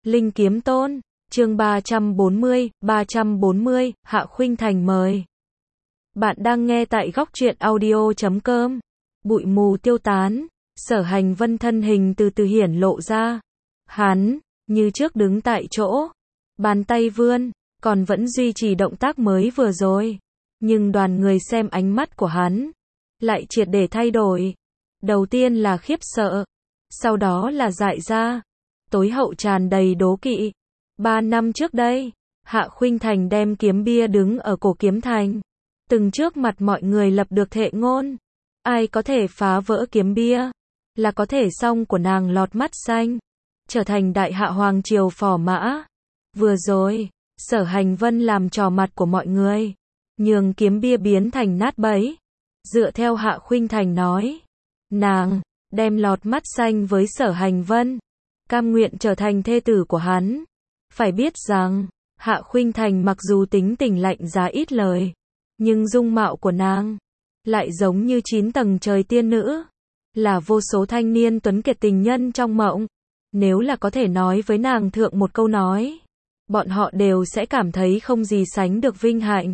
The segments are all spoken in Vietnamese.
Linh Kiếm Tôn, chương 340, Hạ Khuynh Thành mời. Bạn đang nghe tại góc truyện audio.com. Bụi mù tiêu tán, Sở Hành Vân thân hình từ từ hiển lộ ra. Hắn, như trước đứng tại chỗ, bàn tay vươn, còn vẫn duy trì động tác mới vừa rồi. Nhưng đoàn người xem ánh mắt của hắn, lại triệt để thay đổi. Đầu tiên là khiếp sợ, sau đó là dại ra, tối hậu tràn đầy đố kỵ. 3 năm trước đây, Hạ Khuynh Thành đem kiếm bia đứng ở cổ kiếm thành, từng trước mặt mọi người lập được thệ ngôn. Ai có thể phá vỡ kiếm bia, là có thể song của nàng lọt mắt xanh, trở thành đại hạ hoàng triều phò mã. Vừa rồi, Sở Hành Vân làm trò mặt của mọi người, nhường kiếm bia biến thành nát bấy. Dựa theo Hạ Khuynh Thành nói, nàng đem lọt mắt xanh với Sở Hành Vân, cam nguyện trở thành thê tử của hắn. Phải biết rằng, Hạ Khuynh Thành mặc dù tính tình lạnh giá ít lời, nhưng dung mạo của nàng lại giống như 9 tầng trời tiên nữ, là vô số thanh niên tuấn kiệt tình nhân trong mộng. Nếu là có thể nói với nàng thượng một câu nói, bọn họ đều sẽ cảm thấy không gì sánh được vinh hạnh.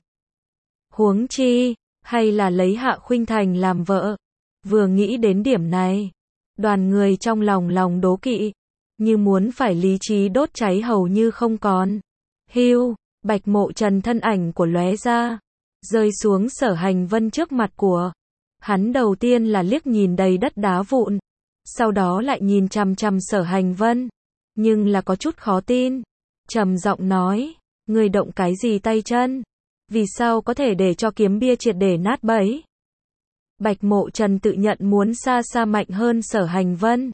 Huống chi, hay là lấy Hạ Khuynh Thành làm vợ. Vừa nghĩ đến điểm này, đoàn người trong lòng đố kỵ, như muốn phải lý trí đốt cháy hầu như không còn. Hưu, Bạch Mộ Trần thân ảnh của lóe ra, rơi xuống Sở Hành Vân trước mặt của hắn. Đầu tiên là liếc nhìn đầy đất đá vụn, sau đó lại nhìn chằm chằm Sở Hành Vân, nhưng là có chút khó tin, trầm giọng nói, ngươi động cái gì tay chân? Vì sao có thể để cho kiếm bia triệt để nát bấy? Bạch Mộ Trần tự nhận muốn xa xa mạnh hơn Sở Hành Vân.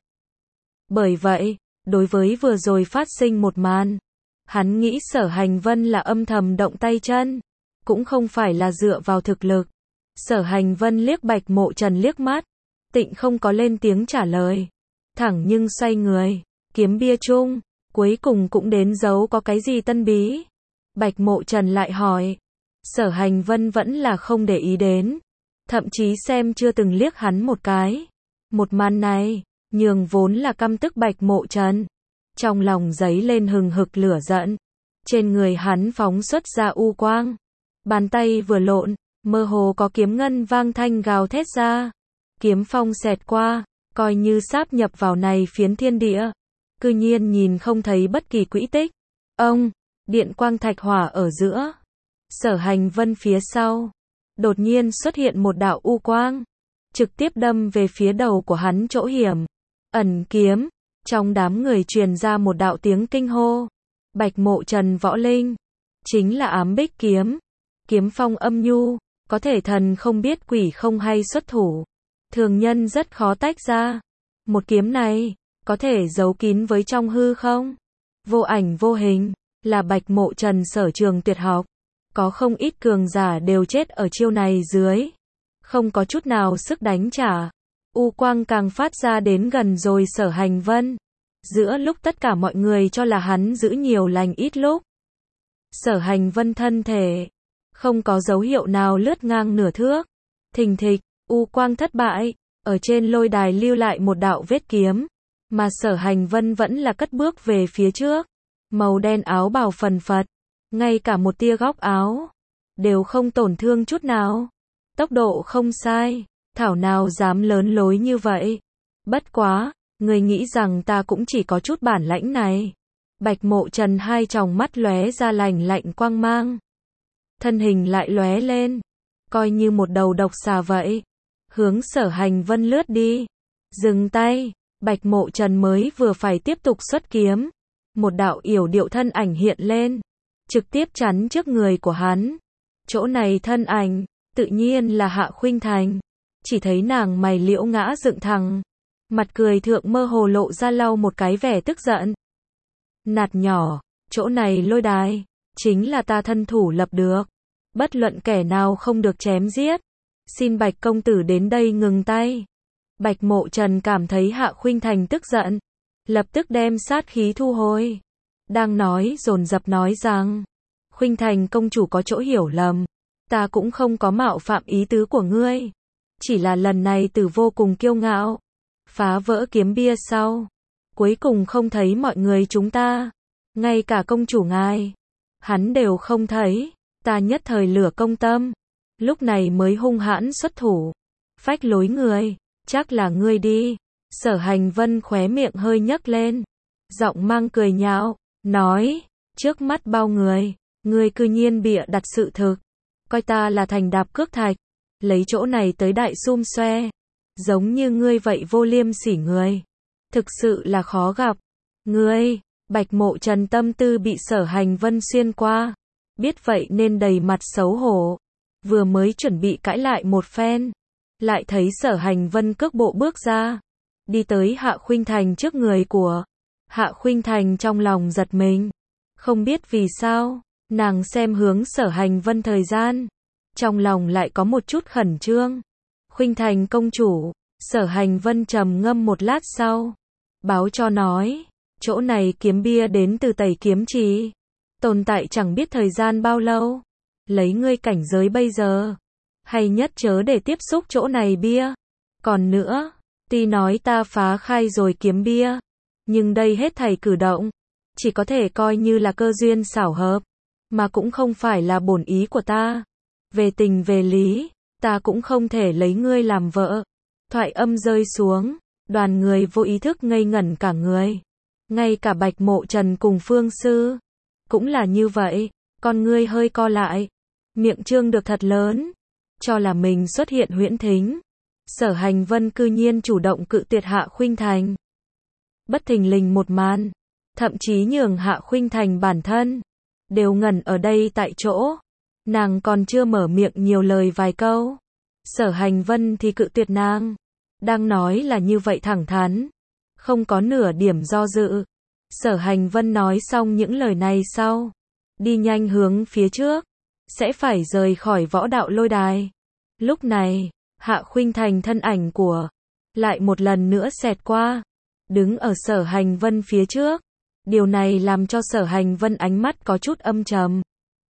Bởi vậy, đối với vừa rồi phát sinh một màn, hắn nghĩ Sở Hành Vân là âm thầm động tay chân, cũng không phải là dựa vào thực lực. Sở Hành Vân liếc Bạch Mộ Trần liếc mắt, tịnh không có lên tiếng trả lời, thẳng nhưng xoay người, kiếm bia chung, cuối cùng cũng đến giấu có cái gì tân bí. Bạch Mộ Trần lại hỏi, Sở Hành Vân vẫn là không để ý đến, thậm chí xem chưa từng liếc hắn một cái. Một màn này, nhường vốn là căm tức Bạch Mộ Trần, trong lòng giấy lên hừng hực lửa giận. Trên người hắn phóng xuất ra u quang, bàn tay vừa lộn, mơ hồ có kiếm ngân vang thanh gào thét ra. Kiếm phong xẹt qua, coi như sáp nhập vào này phiến thiên địa, cư nhiên nhìn không thấy bất kỳ quỹ tích. Ông, điện quang thạch hỏa ở giữa, Sở Hành Vân phía sau, đột nhiên xuất hiện một đạo u quang, trực tiếp đâm về phía đầu của hắn chỗ hiểm. Ẩn kiếm, trong đám người truyền ra một đạo tiếng kinh hô. Bạch Mộ Trần võ linh, chính là ám bích kiếm. Kiếm phong âm nhu, có thể thần không biết quỷ không hay xuất thủ, thường nhân rất khó tách ra. Một kiếm này, có thể giấu kín với trong hư không, vô ảnh vô hình, là Bạch Mộ Trần sở trường tuyệt học. Có không ít cường giả đều chết ở chiêu này dưới, không có chút nào sức đánh trả. U quang càng phát ra đến gần rồi Sở Hành Vân. Giữa lúc tất cả mọi người cho là hắn giữ nhiều lành ít lúc, Sở Hành Vân thân thể không có dấu hiệu nào lướt ngang nửa thước. Thình thịch, u quang thất bại, ở trên lôi đài lưu lại một đạo vết kiếm, mà Sở Hành Vân vẫn là cất bước về phía trước. Màu đen áo bào phần phật, ngay cả một tia góc áo đều không tổn thương chút nào. Tốc độ không sai, thảo nào dám lớn lối như vậy. Bất quá, người nghĩ rằng ta cũng chỉ có chút bản lãnh này. Bạch Mộ Trần hai tròng mắt lóe ra lạnh lạnh quang mang, thân hình lại lóe lên, coi như một đầu độc xà vậy, hướng Sở Hành Vân lướt đi. Dừng tay, Bạch Mộ Trần mới vừa phải tiếp tục xuất kiếm, một đạo yểu điệu thân ảnh hiện lên, trực tiếp chắn trước người của hắn. Chỗ này thân ảnh, tự nhiên là Hạ Khuynh Thành. Chỉ thấy nàng mày liễu ngã dựng thẳng, mặt cười thượng mơ hồ lộ ra lau một cái vẻ tức giận. Nạt nhỏ, chỗ này lôi đài, chính là ta thân thủ lập được, bất luận kẻ nào không được chém giết. Xin Bạch công tử đến đây ngừng tay. Bạch Mộ Trần cảm thấy Hạ Khuynh Thành tức giận, lập tức đem sát khí thu hồi. Đang nói dồn dập nói rằng, Khuynh Thành công chủ có chỗ hiểu lầm, ta cũng không có mạo phạm ý tứ của ngươi, chỉ là lần này Tử vô cùng kiêu ngạo, phá vỡ kiếm bia sau, cuối cùng không thấy mọi người chúng ta ngay cả công chủ ngài, hắn đều không thấy, ta nhất thời lửa công tâm, lúc này mới hung hãn xuất thủ, phách lối người, chắc là ngươi đi. Sở Hành Vân khóe miệng hơi nhấc lên, giọng mang cười nhạo, nói, trước mắt bao người, ngươi cư nhiên bịa đặt sự thực, coi ta là thành đạp cước thạch, lấy chỗ này tới đại xum xoe, giống như ngươi vậy vô liêm sỉ người, thực sự là khó gặp. Ngươi, Bạch Mộ Trần tâm tư bị Sở Hành Vân xuyên qua, biết vậy nên đầy mặt xấu hổ, vừa mới chuẩn bị cãi lại một phen, lại thấy Sở Hành Vân cước bộ bước ra, đi tới Hạ Khuynh Thành trước người của Hạ Khuynh Thành, trong lòng giật mình, không biết vì sao, nàng xem hướng Sở Hành Vân thời gian, trong lòng lại có một chút khẩn trương. Khuynh Thành công chủ, Sở Hành Vân trầm ngâm một lát sau, báo cho nói, chỗ này kiếm bia đến từ Tẩy Kiếm Trì, tồn tại chẳng biết thời gian bao lâu, lấy ngươi cảnh giới bây giờ, hay nhất chớ để tiếp xúc chỗ này bia. Còn nữa, tuy nói ta phá khai rồi kiếm bia, nhưng đây hết thảy cử động, chỉ có thể coi như là cơ duyên xảo hợp, mà cũng không phải là bổn ý của ta. Về tình về lý, ta cũng không thể lấy ngươi làm vợ. Thoại âm rơi xuống, đoàn người vô ý thức ngây ngẩn cả người. Ngay cả Bạch Mộ Trần cùng Phương Sư, cũng là như vậy, con ngươi hơi co lại, miệng trương được thật lớn, cho là mình xuất hiện huyễn thính. Sở Hành Vân cư nhiên chủ động cự tuyệt Hạ Khuynh Thành. Bất thình lình một màn, thậm chí nhường Hạ Khuynh Thành bản thân đều ngẩn ở đây tại chỗ. Nàng còn chưa mở miệng nhiều lời vài câu, Sở Hành Vân thì cự tuyệt nàng. Đang nói là như vậy thẳng thắn, không có nửa điểm do dự. Sở Hành Vân nói xong những lời này sau, đi nhanh hướng phía trước, sẽ phải rời khỏi võ đạo lôi đài. Lúc này, Hạ Khuynh Thành thân ảnh của lại một lần nữa xẹt qua, đứng ở Sở Hành Vân phía trước. Điều này làm cho Sở Hành Vân ánh mắt có chút âm trầm,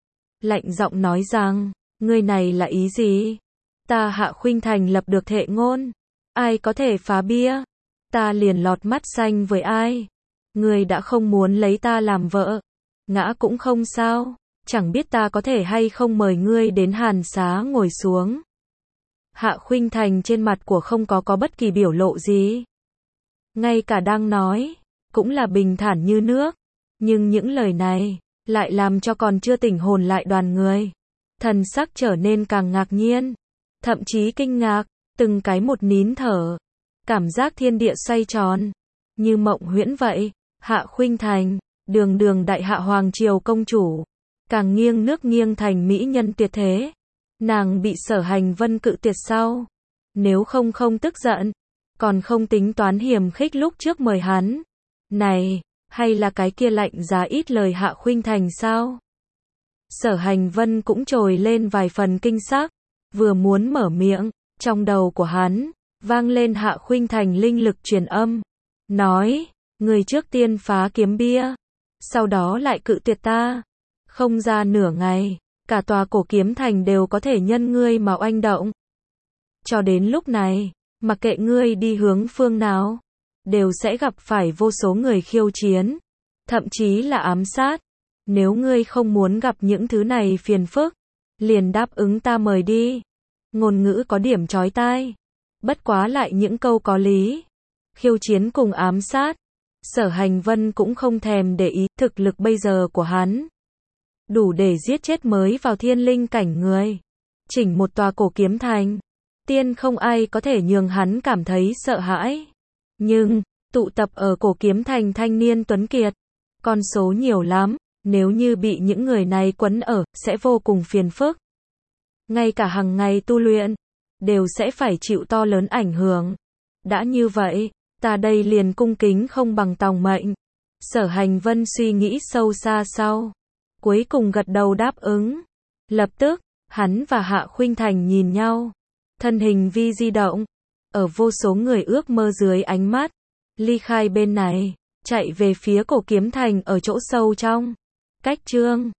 lạnh giọng nói rằng, ngươi này là ý gì? Ta Hạ Khuynh Thành lập được thệ ngôn, ai có thể phá bia, ta liền lọt mắt xanh với ai. Ngươi đã không muốn lấy ta làm vợ, ngã cũng không sao, chẳng biết ta có thể hay không mời ngươi đến Hàn Xá ngồi xuống. Hạ Khuynh Thành trên mặt của không có bất kỳ biểu lộ gì, ngay cả đang nói, cũng là bình thản như nước, nhưng những lời này lại làm cho còn chưa tỉnh hồn lại đoàn người, thần sắc trở nên càng ngạc nhiên, thậm chí kinh ngạc, từng cái một nín thở, cảm giác thiên địa xoay tròn, như mộng huyễn vậy. Hạ Khuynh Thành, đường đường đại hạ hoàng triều công chủ, càng nghiêng nước nghiêng thành mỹ nhân tuyệt thế, nàng bị Sở Hành Vân cự tuyệt sau, nếu không tức giận, còn không tính toán hiềm khích lúc trước mời hắn. Này, hay là cái kia lạnh giá ít lời Hạ Khuynh Thành sao? Sở Hành Vân cũng trồi lên vài phần kinh sắc, vừa muốn mở miệng, trong đầu của hắn vang lên Hạ Khuynh Thành linh lực truyền âm, nói, người trước tiên phá kiếm bia, sau đó lại cự tuyệt ta, không ra nửa ngày, cả tòa cổ kiếm thành đều có thể nhân ngươi mà oanh động. Cho đến lúc này, mặc kệ ngươi đi hướng phương nào, đều sẽ gặp phải vô số người khiêu chiến, thậm chí là ám sát. Nếu ngươi không muốn gặp những thứ này phiền phức, liền đáp ứng ta mời đi. Ngôn ngữ có điểm chói tai, bất quá lại những câu có lý. Khiêu chiến cùng ám sát, Sở Hành Vân cũng không thèm để ý, thực lực bây giờ của hắn đủ để giết chết mới vào thiên linh cảnh người. Chỉnh một tòa cổ kiếm thành, tiên không ai có thể nhường hắn cảm thấy sợ hãi. Nhưng, tụ tập ở cổ kiếm thành thanh niên tuấn kiệt, con số nhiều lắm, nếu như bị những người này quấn ở, sẽ vô cùng phiền phức. Ngay cả hàng ngày tu luyện, đều sẽ phải chịu to lớn ảnh hưởng. Đã như vậy, ta đây liền cung kính không bằng tòng mệnh. Sở Hành Vân suy nghĩ sâu xa sau, cuối cùng gật đầu đáp ứng. Lập tức, hắn và Hạ Khuynh Thành nhìn nhau, thân hình vi di động, ở vô số người ước mơ dưới ánh mắt, ly khai bên này, chạy về phía cổ kiếm thành ở chỗ sâu trong. Cách chương